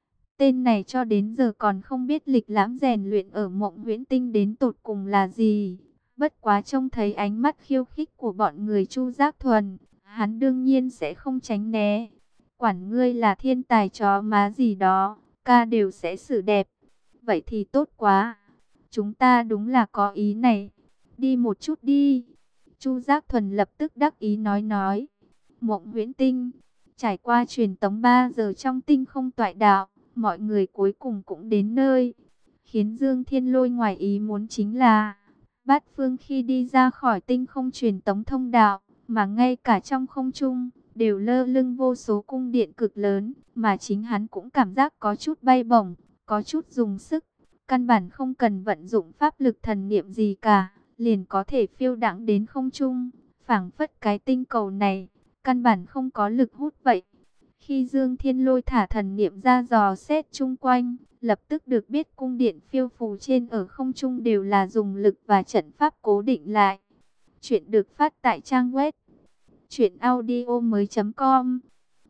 tên này cho đến giờ còn không biết lịch lãm rèn luyện ở Mộng Huyễn Tinh đến tột cùng là gì. Bất quá trông thấy ánh mắt khiêu khích của bọn người Chu Giác Thuần, hắn đương nhiên sẽ không tránh né. Quản ngươi là thiên tài chó má gì đó, ca đều sẽ xử đẹp. Vậy thì tốt quá, chúng ta đúng là có ý này, đi một chút đi. Chu Giác Thuần lập tức đắc ý nói nói, Mộng Huyễn Tinh, trải qua truyền tống ba giờ trong tinh không toại đạo, mọi người cuối cùng cũng đến nơi. Khiến Dương Thiên Lôi ngoài ý muốn chính là, Bát Phương khi đi ra khỏi tinh không truyền tống thông đạo, mà ngay cả trong không trung, đều lơ lưng vô số cung điện cực lớn, mà chính hắn cũng cảm giác có chút bay bổng, có chút dùng sức, căn bản không cần vận dụng pháp lực thần niệm gì cả, liền có thể phiêu đãng đến không trung, phảng phất cái tinh cầu này, căn bản không có lực hút vậy. Khi Dương Thiên Lôi thả thần niệm ra dò xét chung quanh, lập tức được biết cung điện phiêu phù trên ở không trung đều là dùng lực và trận pháp cố định lại. Chuyện được phát tại trang web truyện audio mới chấm com.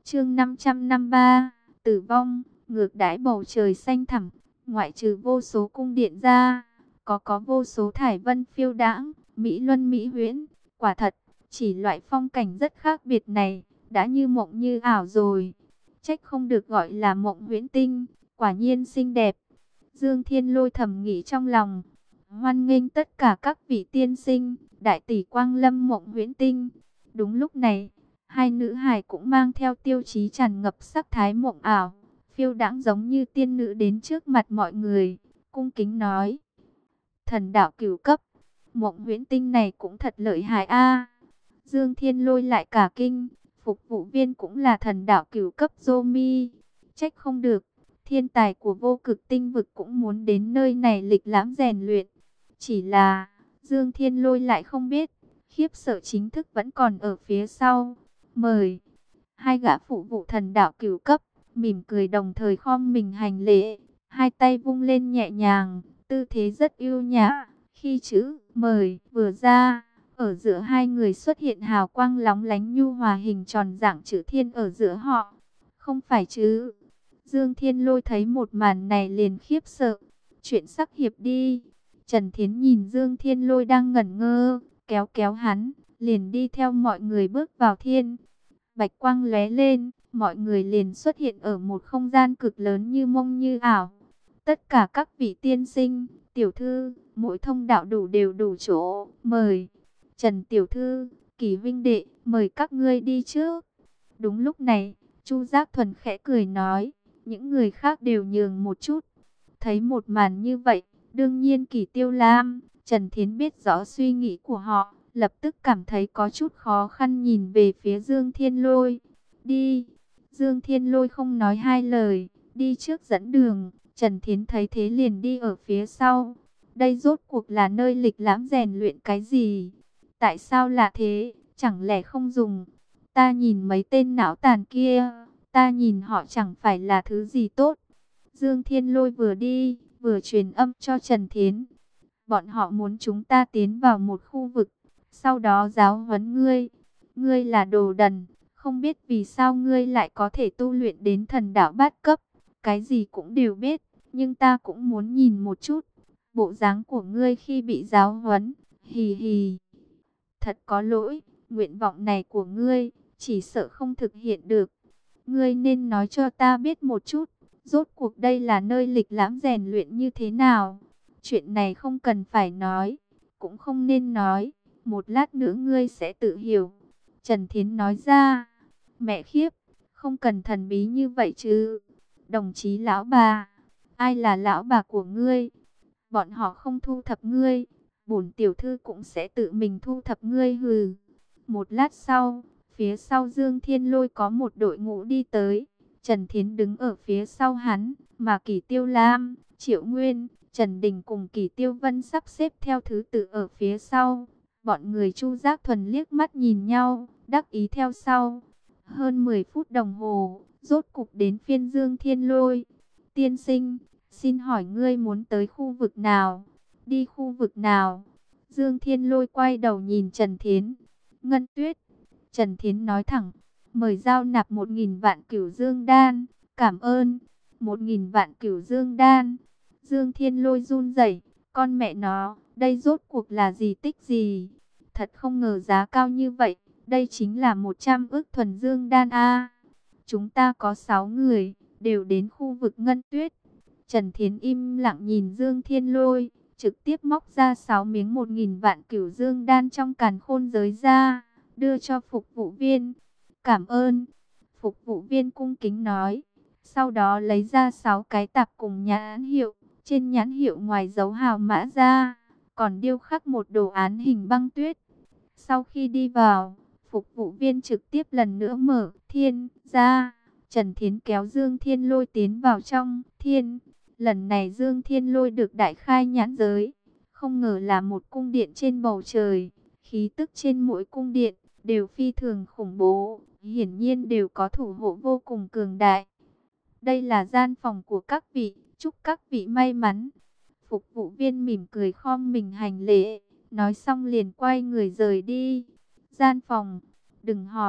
Chương năm trăm năm mươi ba, tử vong, ngược đãi bầu trời xanh thẳm, ngoại trừ vô số cung điện ra, có có vô số thải vân phiêu đãng, mỹ luân mỹ huyễn, quả thật, chỉ loại phong cảnh rất khác biệt này, đã như mộng như ảo rồi. Trách không được gọi là mộng huyễn tinh, quả nhiên xinh đẹp. Dương Thiên Lôi thầm nghĩ trong lòng, hoan nghênh tất cả các vị tiên sinh, đại tỷ quang lâm mộng huyễn tinh. Đúng lúc này, hai nữ hài cũng mang theo tiêu chí tràn ngập sắc thái mộng ảo, phiêu đãng giống như tiên nữ đến trước mặt mọi người, cung kính nói: thần đạo cửu cấp, mộng huyễn tinh này cũng thật lợi hại a. Dương Thiên Lôi lại cả kinh, phục vụ viên cũng là thần đạo cửu cấp Zomi, trách không được, thiên tài của vô cực tinh vực cũng muốn đến nơi này lịch lãm rèn luyện. Chỉ là, Dương Thiên Lôi lại không biết, khiếp sợ chính thức vẫn còn ở phía sau. Mời, hai gã phụ vụ thần đạo cửu cấp, mỉm cười đồng thời khom mình hành lễ, hai tay vung lên nhẹ nhàng, tư thế rất yêu nhã. Khi chữ mời vừa ra, ở giữa hai người xuất hiện hào quang lóng lánh nhu hòa hình tròn dạng chữ thiên ở giữa họ. Không phải chứ? Dương Thiên Lôi thấy một màn này liền khiếp sợ. Chuyện sắc hiệp đi. Trần Thiến nhìn Dương Thiên Lôi đang ngẩn ngơ, kéo kéo hắn, liền đi theo mọi người bước vào thiên. Bạch quang lóe lên, mọi người liền xuất hiện ở một không gian cực lớn như mông như ảo. Tất cả các vị tiên sinh, tiểu thư, mỗi thông đạo đủ đều đủ chỗ, mời. Trần tiểu thư, Kỳ huynh đệ, mời các ngươi đi trước. Đúng lúc này, Chu Giác Thuần khẽ cười nói, những người khác đều nhường một chút. Thấy một màn như vậy, đương nhiên Kỳ Tiêu Lam, Trần Thiến biết rõ suy nghĩ của họ, lập tức cảm thấy có chút khó khăn nhìn về phía Dương Thiên Lôi. Đi. Dương Thiên Lôi không nói hai lời, đi trước dẫn đường. Trần Thiến thấy thế liền đi ở phía sau. Đây rốt cuộc là nơi lịch lãm rèn luyện cái gì? Tại sao là thế? Chẳng lẽ không dùng? Ta nhìn mấy tên não tàn kia, ta nhìn họ chẳng phải là thứ gì tốt. Dương Thiên Lôi vừa đi, vừa truyền âm cho Trần Thiến. Bọn họ muốn chúng ta tiến vào một khu vực, sau đó giáo huấn ngươi. Ngươi là đồ đần, không biết vì sao ngươi lại có thể tu luyện đến thần đạo bát cấp. Cái gì cũng đều biết, nhưng ta cũng muốn nhìn một chút bộ dáng của ngươi khi bị giáo huấn. Hì hì. Thật có lỗi, nguyện vọng này của ngươi, chỉ sợ không thực hiện được. Ngươi nên nói cho ta biết một chút, rốt cuộc đây là nơi lịch lãm rèn luyện như thế nào. Chuyện này không cần phải nói, cũng không nên nói, một lát nữa ngươi sẽ tự hiểu. Trần Thiến nói ra. Mẹ khiếp, không cần thần bí như vậy chứ. Đồng chí lão bà, ai là lão bà của ngươi? Bọn họ không thu thập ngươi, bổn tiểu thư cũng sẽ tự mình thu thập ngươi hừ. Một lát sau, phía sau Dương Thiên Lôi có một đội ngũ đi tới. Trần Thiến đứng ở phía sau hắn, mà Kỳ Tiêu Lam, Triệu Nguyên, Trần Đình cùng Kỳ Tiêu Vân sắp xếp theo thứ tự ở phía sau. Bọn người Chu Giác Thuần liếc mắt nhìn nhau, đắc ý theo sau. Hơn mười phút đồng hồ, rốt cục đến phiên Dương Thiên Lôi. Tiên sinh, xin hỏi ngươi muốn tới khu vực nào? Đi khu vực nào? Dương Thiên Lôi quay đầu nhìn Trần Thiến. Ngân Tuyết. Trần Thiến nói thẳng, mời giao nạp một nghìn vạn cửu dương đan. Cảm ơn. Một nghìn vạn cửu dương đan. Dương Thiên Lôi run rẩy, con mẹ nó, đây rốt cuộc là gì tích gì? Thật không ngờ giá cao như vậy, đây chính là một trăm ức thuần dương đan a. Chúng ta có sáu người, đều đến khu vực Ngân Tuyết. Trần Thiến im lặng nhìn Dương Thiên Lôi, trực tiếp móc ra sáu miếng một nghìn vạn cửu dương đan trong càn khôn giới ra, đưa cho phục vụ viên. Cảm ơn. Phục vụ viên cung kính nói. Sau đó lấy ra sáu cái tạp cùng nhãn hiệu. Trên nhãn hiệu ngoài dấu hào mã ra, còn điêu khắc một đồ án hình băng tuyết. Sau khi đi vào, phục vụ viên trực tiếp lần nữa mở thiên ra. Trần Thiến kéo Dương Thiên Lôi tiến vào trong thiên. Lần này Dương Thiên Lôi được đại khai nhãn giới. Không ngờ là một cung điện trên bầu trời. Khí tức trên mỗi cung điện đều phi thường khủng bố. Hiển nhiên đều có thủ hộ vô cùng cường đại. Đây là gian phòng của các vị. Chúc các vị may mắn. Phục vụ viên mỉm cười khom mình hành lễ. Nói xong liền quay người rời đi. Gian phòng. Đừng hỏi.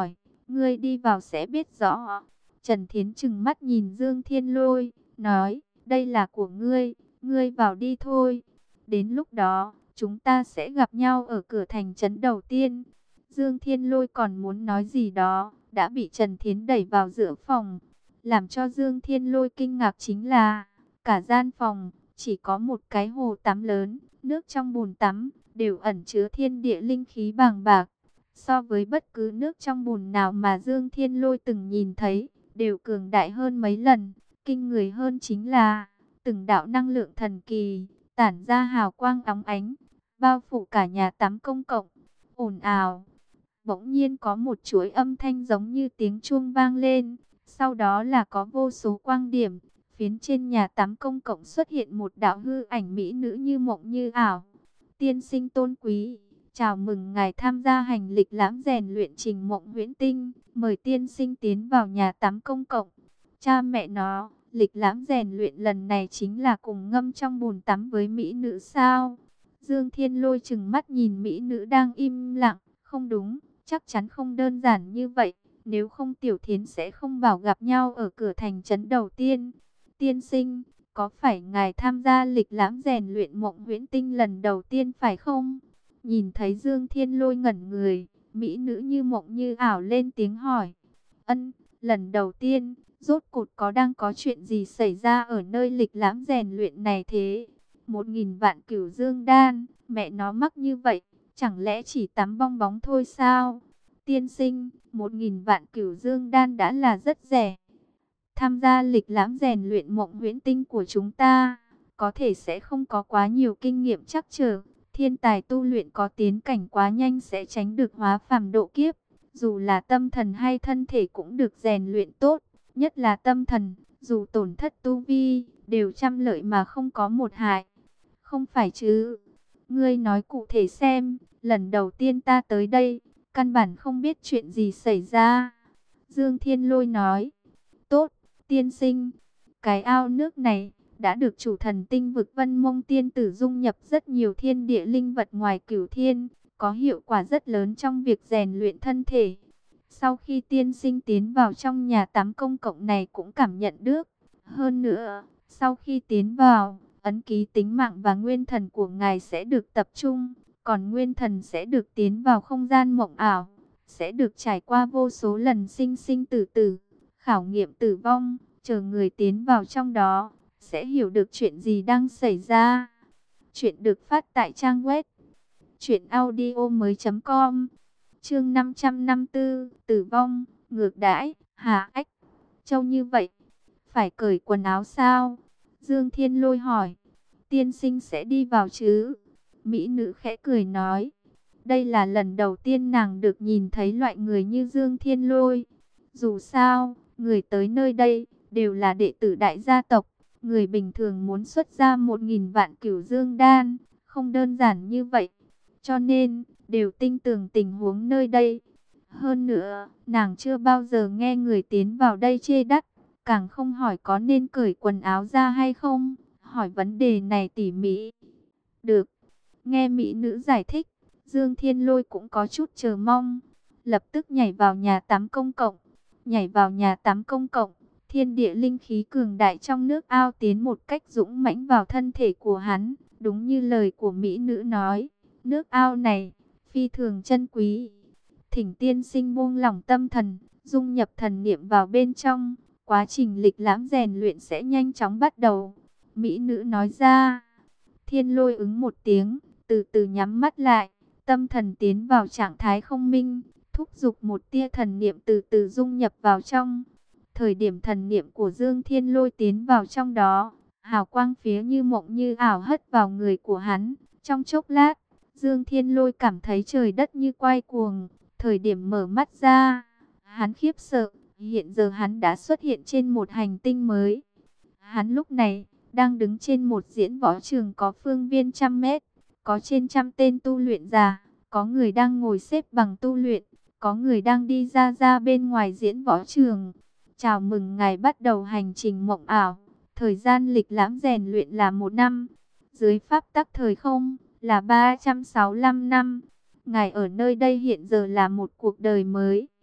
Ngươi đi vào sẽ biết rõ. Trần Thiến trừng mắt nhìn Dương Thiên Lôi, nói, đây là của ngươi, ngươi vào đi thôi. Đến lúc đó, chúng ta sẽ gặp nhau ở cửa thành trấn đầu tiên. Dương Thiên Lôi còn muốn nói gì đó, đã bị Trần Thiến đẩy vào giữa phòng. Làm cho Dương Thiên Lôi kinh ngạc chính là, cả gian phòng, chỉ có một cái hồ tắm lớn, nước trong bồn tắm, đều ẩn chứa thiên địa linh khí bàng bạc. So với bất cứ nước trong bùn nào mà Dương Thiên Lôi từng nhìn thấy, đều cường đại hơn mấy lần. Kinh người hơn chính là, từng đạo năng lượng thần kỳ, tản ra hào quang óng ánh, bao phủ cả nhà tắm công cộng, ồn ào. Bỗng nhiên có một chuỗi âm thanh giống như tiếng chuông vang lên, sau đó là có vô số quang điểm. Phiến trên nhà tắm công cộng xuất hiện một đạo hư ảnh mỹ nữ như mộng như ảo. Tiên sinh tôn quý, chào mừng ngài tham gia hành lịch lãm rèn luyện trình mộng huyễn tinh. Mời tiên sinh tiến vào nhà tắm công cộng. Cha mẹ nó, lịch lãm rèn luyện lần này chính là cùng ngâm trong bồn tắm với mỹ nữ sao? Dương Thiên Lôi trừng mắt nhìn mỹ nữ đang im lặng. Không đúng, chắc chắn không đơn giản như vậy. Nếu không Tiểu Thiến sẽ không bảo gặp nhau ở cửa thành trấn đầu tiên. Tiên sinh, có phải ngài tham gia lịch lãm rèn luyện mộng huyễn tinh lần đầu tiên phải không? Nhìn thấy Dương Thiên Lôi ngẩn người, mỹ nữ như mộng như ảo lên tiếng hỏi. Ân, lần đầu tiên, rốt cục có đang có chuyện gì xảy ra ở nơi lịch lãm rèn luyện này thế? Một nghìn vạn cửu dương đan, mẹ nó mắc như vậy, chẳng lẽ chỉ tắm bong bóng thôi sao? Tiên sinh, một nghìn vạn cửu dương đan đã là rất rẻ. Tham gia lịch lãm rèn luyện mộng huyễn tinh của chúng ta, có thể sẽ không có quá nhiều kinh nghiệm chắc trở. Thiên tài tu luyện có tiến cảnh quá nhanh sẽ tránh được hóa phàm độ kiếp. Dù là tâm thần hay thân thể cũng được rèn luyện tốt. Nhất là tâm thần, dù tổn thất tu vi, đều trăm lợi mà không có một hại. Không phải chứ? Ngươi nói cụ thể xem, lần đầu tiên ta tới đây, căn bản không biết chuyện gì xảy ra. Dương Thiên Lôi nói, tốt, tiên sinh, cái ao nước này đã được chủ thần tinh vực Vân Mông tiên tử dung nhập rất nhiều thiên địa linh vật ngoài cửu thiên, có hiệu quả rất lớn trong việc rèn luyện thân thể. Sau khi tiên sinh tiến vào trong nhà tắm công cộng này cũng cảm nhận được. Hơn nữa, sau khi tiến vào, ấn ký tính mạng và nguyên thần của ngài sẽ được tập trung, còn nguyên thần sẽ được tiến vào không gian mộng ảo, sẽ được trải qua vô số lần sinh sinh tử tử, khảo nghiệm tử vong, chờ người tiến vào trong đó, sẽ hiểu được chuyện gì đang xảy ra. Chuyện được phát tại trang web truyện audio mới chấm com. Chương năm trăm năm mươi tư, tử vong, ngược đãi, hà ách. Trông như vậy, phải cởi quần áo sao? Dương Thiên Lôi hỏi. Tiên sinh sẽ đi vào chứ? Mỹ nữ khẽ cười nói. Đây là lần đầu tiên nàng được nhìn thấy loại người như Dương Thiên Lôi. Dù sao, người tới nơi đây đều là đệ tử đại gia tộc. Người bình thường muốn xuất ra một nghìn vạn cửu dương đan, không đơn giản như vậy. Cho nên, đều tin tưởng tình huống nơi đây. Hơn nữa, nàng chưa bao giờ nghe người tiến vào đây chê đắt, càng không hỏi có nên cởi quần áo ra hay không. Hỏi vấn đề này tỉ mỉ. Được, nghe mỹ nữ giải thích, Dương Thiên Lôi cũng có chút chờ mong. Lập tức nhảy vào nhà tắm công cộng. Nhảy vào nhà tắm công cộng, thiên địa linh khí cường đại trong nước ao tiến một cách dũng mãnh vào thân thể của hắn. Đúng như lời của mỹ nữ nói, nước ao này phi thường chân quý. Thỉnh tiên sinh buông lỏng tâm thần, dung nhập thần niệm vào bên trong. Quá trình lịch lãm rèn luyện sẽ nhanh chóng bắt đầu. Mỹ nữ nói ra. Thiên Lôi ứng một tiếng, từ từ nhắm mắt lại. Tâm thần tiến vào trạng thái không minh, thúc giục một tia thần niệm từ từ dung nhập vào trong. Thời điểm thần niệm của Dương Thiên Lôi tiến vào trong đó, hào quang phía như mộng như ảo hất vào người của hắn. Trong chốc lát, Dương Thiên Lôi cảm thấy trời đất như quay cuồng. Thời điểm mở mắt ra, hắn khiếp sợ, hiện giờ hắn đã xuất hiện trên một hành tinh mới. Hắn lúc này đang đứng trên một diễn võ trường có phương viên trăm mét, có trên trăm tên tu luyện giả, có người đang ngồi xếp bằng tu luyện, có người đang đi ra ra bên ngoài diễn võ trường. Chào mừng ngài bắt đầu hành trình mộng ảo. Thời gian lịch lãm rèn luyện là một năm, dưới pháp tắc thời không là ba trăm sáu mươi lăm năm. Ngài ở nơi đây hiện giờ là một cuộc đời mới.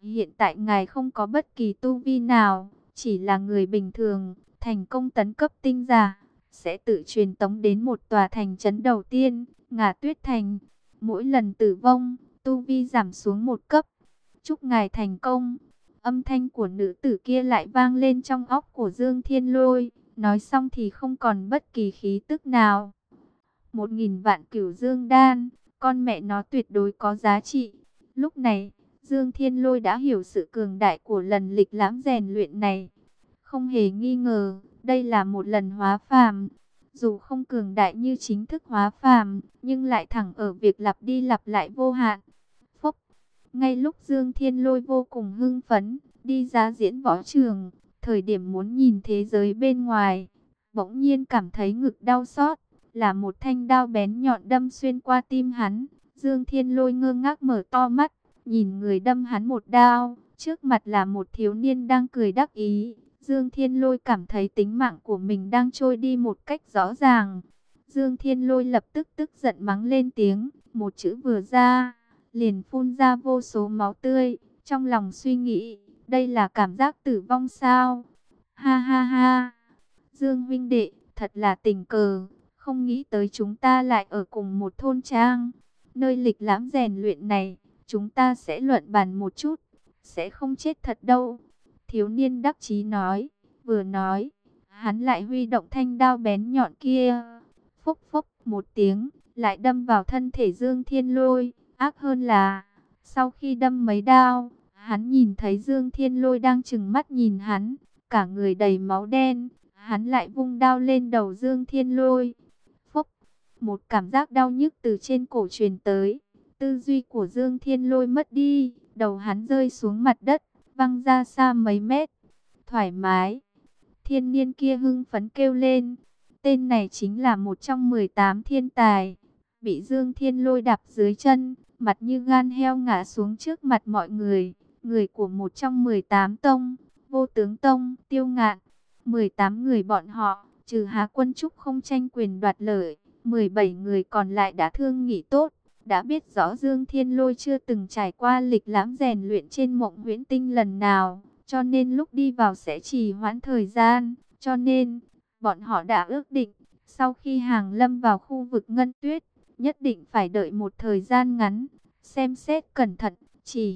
Hiện tại ngài không có bất kỳ tu vi nào, chỉ là người bình thường, thành công tấn cấp tinh giả, sẽ tự truyền tống đến một tòa thành trấn đầu tiên, Ngả Tuyết Thành. Mỗi lần tử vong, tu vi giảm xuống một cấp. Chúc ngài thành công. Âm thanh của nữ tử kia lại vang lên trong óc của Dương Thiên Lôi, nói xong thì không còn bất kỳ khí tức nào. Một nghìn vạn cửu dương đan, con mẹ nó tuyệt đối có giá trị. Lúc này, Dương Thiên Lôi đã hiểu sự cường đại của lần lịch lãm rèn luyện này. Không hề nghi ngờ, đây là một lần hóa phàm. Dù không cường đại như chính thức hóa phàm, nhưng lại thẳng ở việc lặp đi lặp lại vô hạn. Phốc, ngay lúc Dương Thiên Lôi vô cùng hưng phấn, đi ra diễn võ trường, thời điểm muốn nhìn thế giới bên ngoài, bỗng nhiên cảm thấy ngực đau xót, là một thanh đao bén nhọn đâm xuyên qua tim hắn. Dương Thiên Lôi ngơ ngác mở to mắt, nhìn người đâm hắn một đao, trước mặt là một thiếu niên đang cười đắc ý. Dương Thiên Lôi cảm thấy tính mạng của mình đang trôi đi một cách rõ ràng. Dương Thiên Lôi lập tức tức giận mắng lên tiếng, một chữ vừa ra, liền phun ra vô số máu tươi. Trong lòng suy nghĩ, đây là cảm giác tử vong sao? Ha ha ha, Dương huynh đệ, thật là tình cờ, không nghĩ tới chúng ta lại ở cùng một thôn trang. Nơi lịch lãm rèn luyện này, chúng ta sẽ luận bàn một chút, sẽ không chết thật đâu. Thiếu niên đắc chí nói, vừa nói, hắn lại huy động thanh đao bén nhọn kia. Phốc phốc một tiếng, lại đâm vào thân thể Dương Thiên Lôi. Ác hơn là, sau khi đâm mấy đao, hắn nhìn thấy Dương Thiên Lôi đang trừng mắt nhìn hắn, cả người đầy máu đen. Hắn lại vung đao lên đầu Dương Thiên Lôi. Phốc, một cảm giác đau nhức từ trên cổ truyền tới. Tư duy của Dương Thiên Lôi mất đi, đầu hắn rơi xuống mặt đất, văng ra xa mấy mét. Thoải mái. Thiên niên kia hưng phấn kêu lên. Tên này chính là một trong mười tám thiên tài. Bị Dương Thiên Lôi đạp dưới chân, mặt như gan heo ngã xuống trước mặt mọi người. Người của một trong mười tám tông, Vô Tướng Tông, Tiêu Ngạn. mười tám người bọn họ, trừ Hà Quân Trúc không tranh quyền đoạt lợi, mười bảy người còn lại đã thương nghỉ tốt. Đã biết rõ Dương Thiên Lôi chưa từng trải qua lịch lãm rèn luyện trên Mộng Huyễn Tinh lần nào, cho nên lúc đi vào sẽ trì hoãn thời gian. Cho nên, bọn họ đã ước định, sau khi Hàng Lâm vào khu vực Ngân Tuyết, nhất định phải đợi một thời gian ngắn, xem xét cẩn thận. Chỉ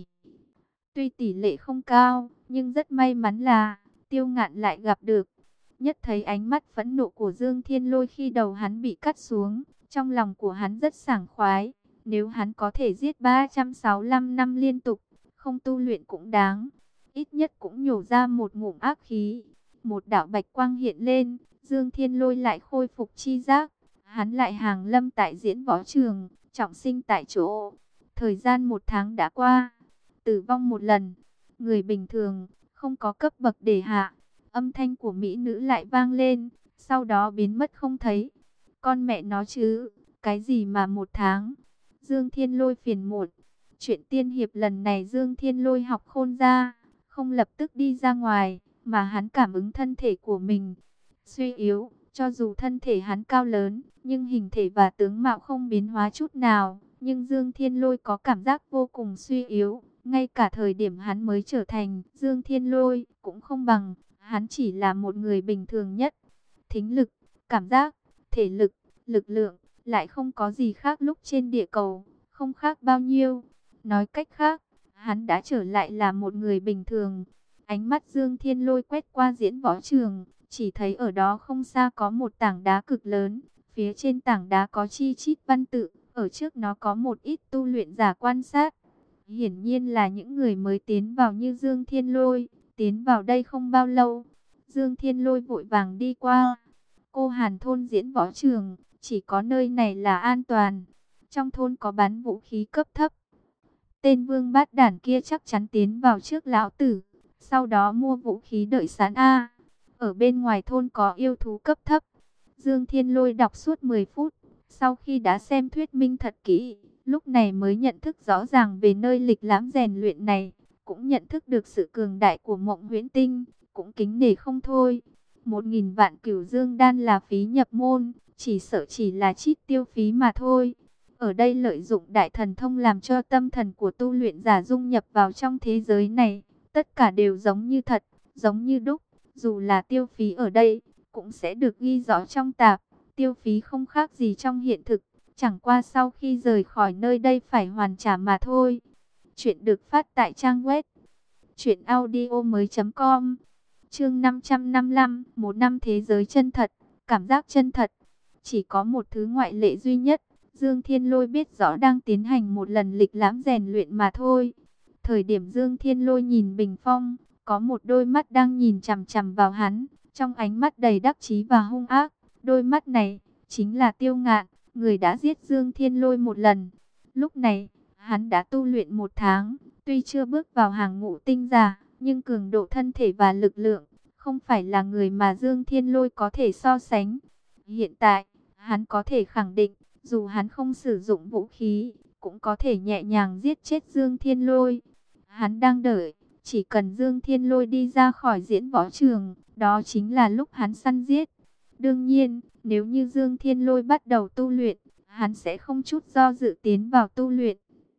tuy tỷ lệ không cao, nhưng rất may mắn là Tiêu Ngạn lại gặp được. Nhất thấy ánh mắt phẫn nộ của Dương Thiên Lôi khi đầu hắn bị cắt xuống, trong lòng của hắn rất sảng khoái. Nếu hắn có thể giết ba trăm sáu mươi lăm năm liên tục, không tu luyện cũng đáng. Ít nhất cũng nhổ ra một ngụm ác khí. Một đạo bạch quang hiện lên, Dương Thiên Lôi lại khôi phục chi giác. Hắn lại hàng lâm tại diễn võ trường, trọng sinh tại chỗ. Thời gian một tháng đã qua, tử vong một lần. Người bình thường, không có cấp bậc để hạ. Âm thanh của mỹ nữ lại vang lên, sau đó biến mất không thấy. Con mẹ nó chứ, cái gì mà một tháng? Dương Thiên Lôi phiền muộn. Chuyện tiên hiệp lần này Dương Thiên Lôi học khôn ra, không lập tức đi ra ngoài, mà hắn cảm ứng thân thể của mình suy yếu. Cho dù thân thể hắn cao lớn, nhưng hình thể và tướng mạo không biến hóa chút nào. Nhưng Dương Thiên Lôi có cảm giác vô cùng suy yếu. Ngay cả thời điểm hắn mới trở thành Dương Thiên Lôi cũng không bằng. Hắn chỉ là một người bình thường nhất. Thính lực, cảm giác, thể lực, lực lượng lại không có gì khác lúc trên địa cầu, không khác bao nhiêu. Nói cách khác, hắn đã trở lại là một người bình thường. Ánh mắt Dương Thiên Lôi quét qua diễn võ trường, chỉ thấy ở đó không xa có một tảng đá cực lớn. Phía trên tảng đá có chi chít văn tự, ở trước nó có một ít tu luyện giả quan sát. Hiển nhiên là những người mới tiến vào như Dương Thiên Lôi, tiến vào đây không bao lâu. Dương Thiên Lôi vội vàng đi qua. Cô Hàn thôn diễn võ trường, chỉ có nơi này là an toàn. Trong thôn có bán vũ khí cấp thấp. Tên vương bát đản kia chắc chắn tiến vào trước lão tử, sau đó mua vũ khí đợi sẵn a. Ở bên ngoài thôn có yêu thú cấp thấp. Dương Thiên Lôi đọc suốt mười phút, sau khi đã xem thuyết minh thật kỹ, lúc này mới nhận thức rõ ràng về nơi lịch lãm rèn luyện này, cũng nhận thức được sự cường đại của Mộng Huyễn Tinh, cũng kính nể không thôi. Một nghìn vạn cửu dương đan là phí nhập môn, chỉ sợ chỉ là chít tiêu phí mà thôi. Ở đây lợi dụng đại thần thông làm cho tâm thần của tu luyện giả dung nhập vào trong thế giới này. Tất cả đều giống như thật, giống như đúc. Dù là tiêu phí ở đây, cũng sẽ được ghi rõ trong tạp. Tiêu phí không khác gì trong hiện thực. Chẳng qua sau khi rời khỏi nơi đây phải hoàn trả mà thôi. Chuyện được phát tại trang web truyện audio mới chấm com. Chương năm trăm năm mươi lăm, một năm thế giới chân thật, cảm giác chân thật. Chỉ có một thứ ngoại lệ duy nhất, Dương Thiên Lôi biết rõ đang tiến hành một lần lịch lãm rèn luyện mà thôi. Thời điểm Dương Thiên Lôi nhìn Bình Phong, có một đôi mắt đang nhìn chằm chằm vào hắn, trong ánh mắt đầy đắc chí và hung ác. Đôi mắt này chính là Tiêu Ngạn, người đã giết Dương Thiên Lôi một lần. Lúc này, hắn đã tu luyện một tháng, tuy chưa bước vào hàng ngũ tinh giả, nhưng cường độ thân thể và lực lượng không phải là người mà Dương Thiên Lôi có thể so sánh. Hiện tại, hắn có thể khẳng định, dù hắn không sử dụng vũ khí, cũng có thể nhẹ nhàng giết chết Dương Thiên Lôi. Hắn đang đợi, chỉ cần Dương Thiên Lôi đi ra khỏi diễn võ trường, đó chính là lúc hắn săn giết. Đương nhiên, nếu như Dương Thiên Lôi bắt đầu tu luyện, hắn sẽ không chút do dự tiến vào tu luyện.